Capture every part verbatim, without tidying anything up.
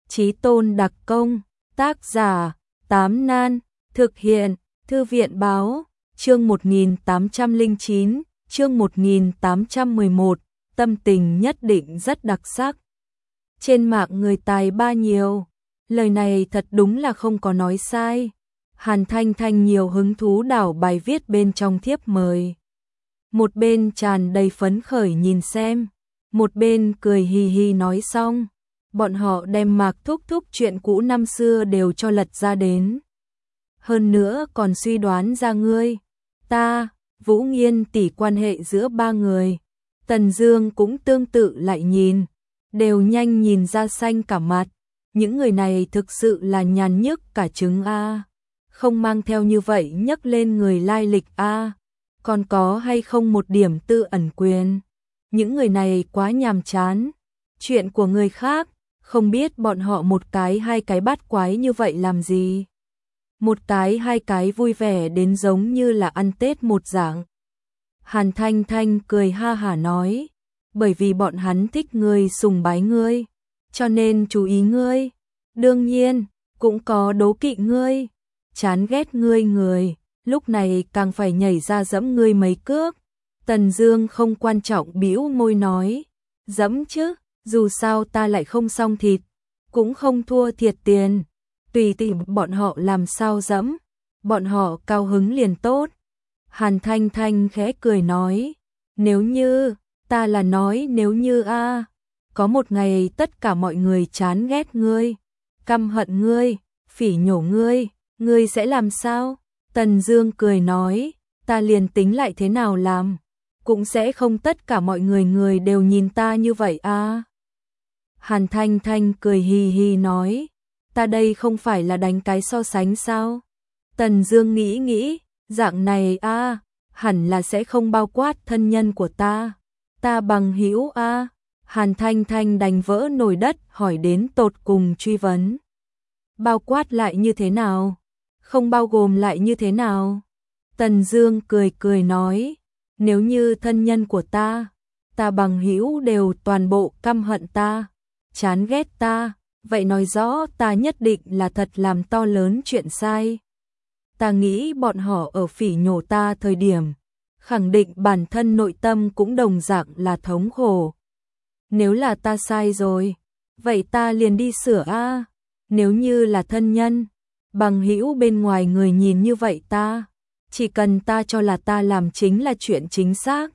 Chí tôn đặc công, tác giả, Tám Nan, thực hiện, Thư viện báo, chương một nghìn tám trăm lẻ chín, chương một nghìn tám trăm mười một, tâm tình nhất định rất đặc sắc. Trên mạng người tài ba nhiều, lời này thật đúng là không có nói sai. Hàn Thanh Thanh nhiều hứng thú đảo bài viết bên trong thiếp mời. Một bên tràn đầy phấn khởi nhìn xem, một bên cười hì hì nói xong. Bọn họ đem Mạc Thúc Thúc chuyện cũ năm xưa đều cho lật ra đến. Hơn nữa còn suy đoán ra ngươi, ta, Vũ Nghiên tỷ quan hệ giữa ba người. Tần Dương cũng tương tự lại nhìn, đều nhanh nhìn ra xanh cả mặt. Những người này thực sự là nhàn nhức cả trứng a. Không mang theo như vậy nhấc lên người lai lịch a. Còn có hay không một điểm tư ẩn quyền? Những người này quá nhàm chán. Chuyện của người khác, không biết bọn họ một cái hai cái bát quái như vậy làm gì. Một cái hai cái vui vẻ đến giống như là ăn Tết một dạng. Hàn Thanh Thanh cười ha hả nói, bởi vì bọn hắn thích ngươi, sùng bái ngươi, cho nên chú ý ngươi. Đương nhiên, cũng có đố kỵ ngươi, chán ghét ngươi người, lúc này càng phải nhảy ra dẫm ngươi mấy cước. Tần Dương không quan trọng bĩu môi nói, dẫm chứ, dù sao ta lại không xong thịt, cũng không thua thiệt tiền, tùy tùy bọn họ làm sao dẫm, bọn họ cao hứng liền tốt. Hàn Thanh Thanh khẽ cười nói, nếu như, ta là nói nếu như a, có một ngày tất cả mọi người chán ghét ngươi, căm hận ngươi, phỉ nhổ ngươi, ngươi sẽ làm sao? Tần Dương cười nói, ta liền tính lại thế nào làm, cũng sẽ không tất cả mọi người người đều nhìn ta như vậy a. Hàn Thanh Thanh cười hì hì nói, ta đây không phải là đánh cái so sánh sao? Tần Dương nghĩ nghĩ, dạng này a, hẳn là sẽ không bao quát thân nhân của ta, ta bằng hữu a. Hàn Thanh Thanh đành vỡ nồi đất hỏi đến tột cùng truy vấn. Bao quát lại như thế nào? Không bao gồm lại như thế nào? Tần Dương cười cười nói, nếu như thân nhân của ta, ta bằng hữu đều toàn bộ căm hận ta, chán ghét ta, vậy nói rõ ta nhất định là thật làm to lớn chuyện sai. Ta nghĩ bọn họ ở phỉ nhổ ta thời điểm, khẳng định bản thân nội tâm cũng đồng dạng là thống khổ. Nếu là ta sai rồi, vậy ta liền đi sửa a. Nếu như là thân nhân, bằng hữu bên ngoài người nhìn như vậy ta, chỉ cần ta cho là ta làm chính là chuyện chính xác,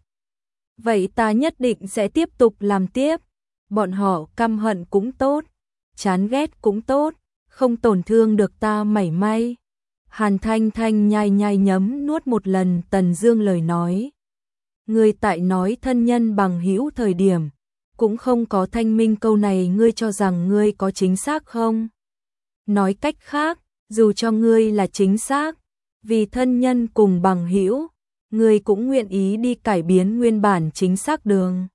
vậy ta nhất định sẽ tiếp tục làm tiếp. Bọn họ căm hận cũng tốt, chán ghét cũng tốt, không tổn thương được ta mảy may. Hàn Thanh Thanh nhai nhai nhấm nuốt một lần Tần Dương lời nói. Ngươi tại nói thân nhân bằng hữu thời điểm, cũng không có thanh minh câu này, ngươi cho rằng ngươi có chính xác không? Nói cách khác, dù cho ngươi là chính xác, vì thân nhân cùng bằng hữu, ngươi cũng nguyện ý đi cải biến nguyên bản chính xác đường.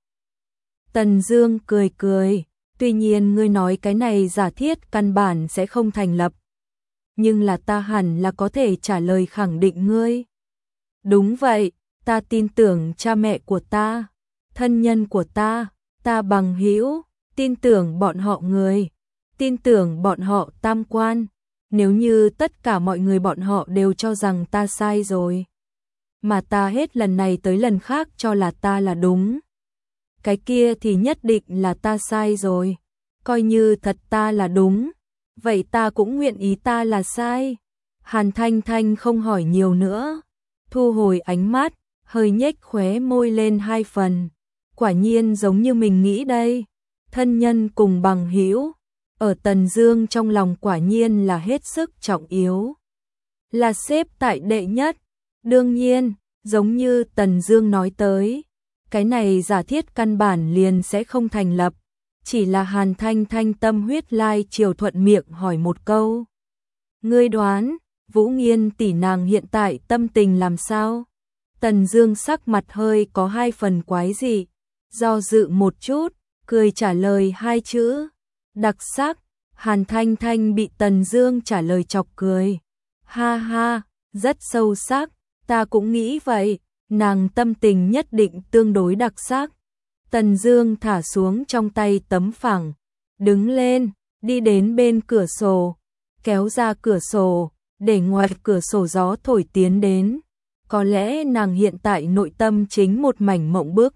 Tần Dương cười cười, tuy nhiên ngươi nói cái này giả thiết căn bản sẽ không thành lập, nhưng là ta hẳn là có thể trả lời khẳng định ngươi. Đúng vậy, ta tin tưởng cha mẹ của ta, thân nhân của ta, ta bằng hữu, tin tưởng bọn họ người, tin tưởng bọn họ tam quan. Nếu như tất cả mọi người bọn họ đều cho rằng ta sai rồi, mà ta hết lần này tới lần khác cho là ta là đúng, cái kia thì nhất định là ta sai rồi. Coi như thật ta là đúng, vậy ta cũng nguyện ý ta là sai. Hàn Thanh Thanh không hỏi nhiều nữa, thu hồi ánh mắt, hơi nhếch khóe môi lên hai phần. Quả nhiên giống như mình nghĩ đây, thân nhân cùng bằng hữu, ở Tần Dương trong lòng quả nhiên là hết sức trọng yếu, là xếp tại đệ nhất. Đương nhiên, giống như Tần Dương nói tới, cái này giả thiết căn bản liền sẽ không thành lập. Chỉ là Hàn Thanh Thanh tâm huyết lai chiều thuận miệng hỏi một câu. Ngươi đoán, Vũ Nghiên tỷ nàng hiện tại tâm tình làm sao? Tần Dương sắc mặt hơi có hai phần quái dị, do dự một chút, cười trả lời hai chữ, đặc sắc. Hàn Thanh Thanh bị Tần Dương trả lời chọc cười. Ha ha, rất sâu sắc, ta cũng nghĩ vậy, nàng tâm tình nhất định tương đối đặc sắc. Tần Dương thả xuống trong tay tấm phẳng, đứng lên, đi đến bên cửa sổ, kéo ra cửa sổ, để ngoài cửa sổ gió thổi tiến đến. Có lẽ nàng hiện tại nội tâm chính một mảnh mộng bức.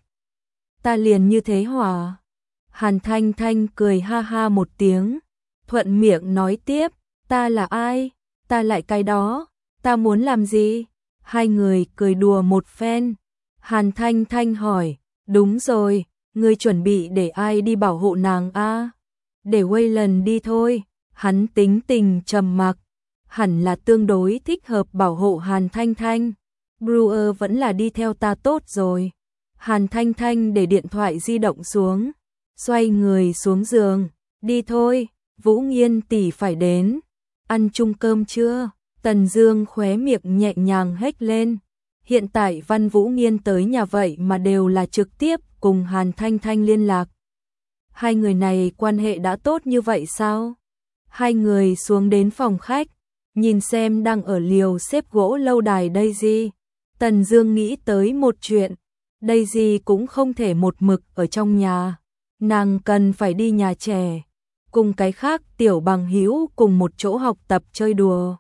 Ta liền như thế hỏa. Hàn Thanh Thanh cười ha ha một tiếng, thuận miệng nói tiếp, ta là ai? Ta lại cái đó, ta muốn làm gì? Hai người cười đùa một phen. Hàn Thanh Thanh hỏi, đúng rồi, ngươi chuẩn bị để ai đi bảo hộ nàng a? Để Wayland đi thôi, hắn tính tình trầm mặc, hẳn là tương đối thích hợp bảo hộ Hàn Thanh Thanh. Brewer vẫn là đi theo ta tốt rồi. Hàn Thanh Thanh để điện thoại di động xuống, xoay người xuống giường, đi thôi, Vũ Nghiên tỷ phải đến. Ăn chung cơm chưa? Tần Dương khóe miệng nhẹ nhàng hếch lên. Hiện tại Văn Vũ Nghiên tới nhà vậy mà đều là trực tiếp cùng Hàn Thanh Thanh liên lạc. Hai người này quan hệ đã tốt như vậy sao? Hai người xuống đến phòng khách, nhìn xem đang ở liều xếp gỗ lâu đài Daisy. Tần Dương nghĩ tới một chuyện, Daisy cũng không thể một mực ở trong nhà, nàng cần phải đi nhà trẻ, cùng cái khác tiểu bằng hữu cùng một chỗ học tập chơi đùa.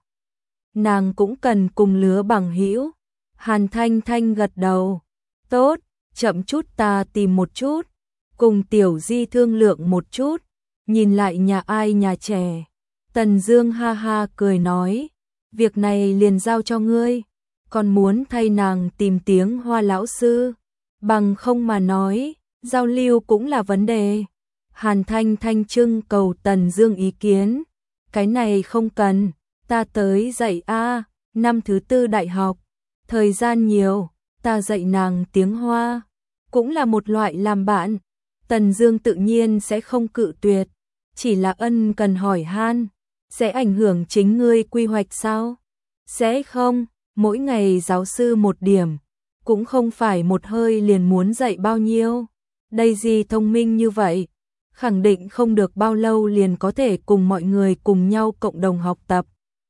Nàng cũng cần cùng lứa bằng hữu. Hàn Thanh Thanh gật đầu, tốt, chậm chút ta tìm một chút, cùng Tiểu Di thương lượng một chút, nhìn lại nhà ai nhà trẻ. Tần Dương ha ha cười nói, việc này liền giao cho ngươi, còn muốn thay nàng tìm tiếng Hoa lão sư, bằng không mà nói, giao lưu cũng là vấn đề. Hàn Thanh Thanh trưng cầu Tần Dương ý kiến, cái này không cần, ta tới dạy a, năm thứ tư đại học, thời gian nhiều, ta dạy nàng tiếng Hoa, cũng là một loại làm bạn. Tần Dương tự nhiên sẽ không cự tuyệt, chỉ là ân cần hỏi han, sẽ ảnh hưởng chính ngươi quy hoạch sao? Sẽ không, mỗi ngày giáo sư một điểm, cũng không phải một hơi liền muốn dạy bao nhiêu. Daisy thông minh như vậy, khẳng định không được bao lâu liền có thể cùng mọi người cùng nhau cộng đồng học tập.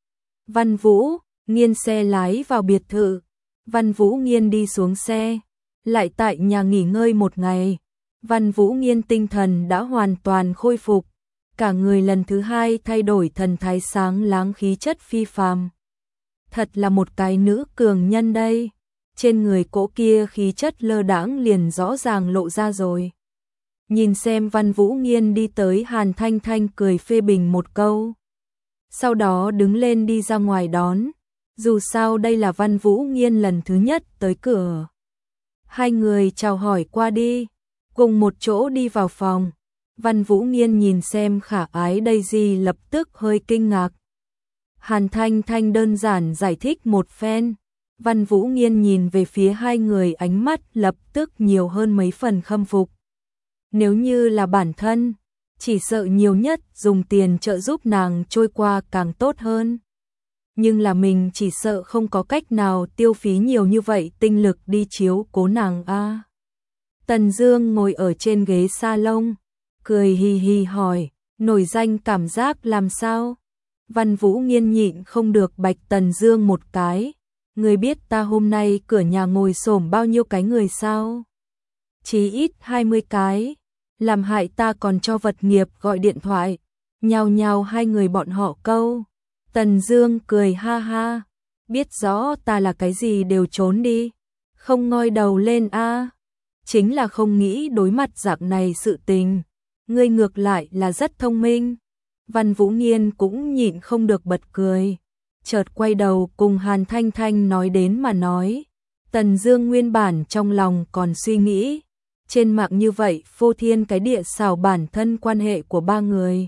Văn Vũ Nghiên xe lái vào biệt thự, Văn Vũ Nghiên đi xuống xe, lại tại nhà nghỉ ngơi một ngày. Văn Vũ Nghiên tinh thần đã hoàn toàn khôi phục, cả người lần thứ hai thay đổi thần thái sáng láng khí chất phi phàm. Thật là một cái nữ cường nhân đây, trên người cỗ kia khí chất lơ đãng liền rõ ràng lộ ra rồi. Nhìn xem Văn Vũ Nghiên đi tới, Hàn Thanh Thanh cười phê bình một câu, sau đó đứng lên đi ra ngoài đón, dù sao đây là Văn Vũ Nghiên lần thứ nhất tới cửa. Hai người chào hỏi qua đi, cùng một chỗ đi vào phòng. Văn Vũ Nghiên nhìn xem khả ái Daisy lập tức hơi kinh ngạc. Hàn Thanh Thanh đơn giản giải thích một phen. Văn Vũ Nghiên nhìn về phía hai người, ánh mắt lập tức nhiều hơn mấy phần khâm phục. Nếu như là bản thân, chỉ sợ nhiều nhất dùng tiền trợ giúp nàng trôi qua càng tốt hơn. Nhưng là mình chỉ sợ không có cách nào tiêu phí nhiều như vậy tinh lực đi chiếu cố nàng a. À. Tần Dương ngồi ở trên ghế salon, cười hì hì hỏi, nổi danh cảm giác làm sao? Văn Vũ Nghiên nhịn không được bạch Tần Dương một cái, ngươi biết ta hôm nay cửa nhà ngồi xổm bao nhiêu cái người sao? Chí ít hai mươi cái, làm hại ta còn cho vật nghiệp gọi điện thoại, nhào nhào hai người bọn họ câu. Tần Dương cười ha ha, biết rõ ta là cái gì đều trốn đi, không ngoi đầu lên a. À. Chính là không nghĩ đối mặt dạng này sự tình, ngươi ngược lại là rất thông minh. Văn Vũ Nghiên cũng nhịn không được bật cười, chợt quay đầu cùng Hàn Thanh Thanh nói đến mà nói. Tần Dương nguyên bản trong lòng còn suy nghĩ, trên mạng như vậy phô thiên cái địa xào bản thân quan hệ của ba người,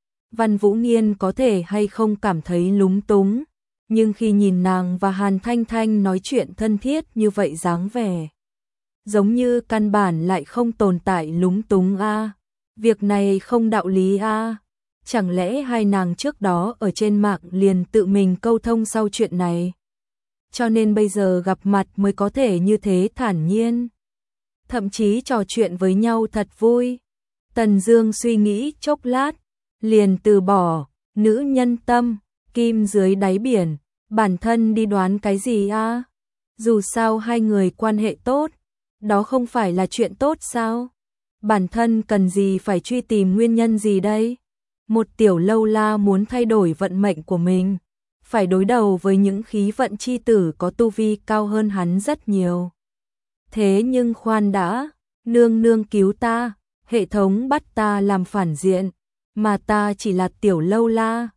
Văn Vũ Nghiên có thể hay không cảm thấy lúng túng, nhưng khi nhìn nàng và Hàn Thanh Thanh nói chuyện thân thiết như vậy dáng vẻ, giống như căn bản lại không tồn tại lúng túng a. À. Việc này không đạo lý a. À. Chẳng lẽ hai nàng trước đó ở trên mạng liền tự mình câu thông sau chuyện này, cho nên bây giờ gặp mặt mới có thể như thế thản nhiên, thậm chí trò chuyện với nhau thật vui. Tần Dương suy nghĩ chốc lát, liền từ bỏ, nữ nhân tâm, kim dưới đáy biển, bản thân đi đoán cái gì a? À? Dù sao hai người quan hệ tốt, đó không phải là chuyện tốt sao? Bản thân cần gì phải truy tìm nguyên nhân gì đây? Một tiểu lâu la muốn thay đổi vận mệnh của mình, phải đối đầu với những khí vận chi tử có tu vi cao hơn hắn rất nhiều. Thế nhưng khoan đã, nương nương cứu ta, hệ thống bắt ta làm phản diện, mà ta chỉ là tiểu lâu la,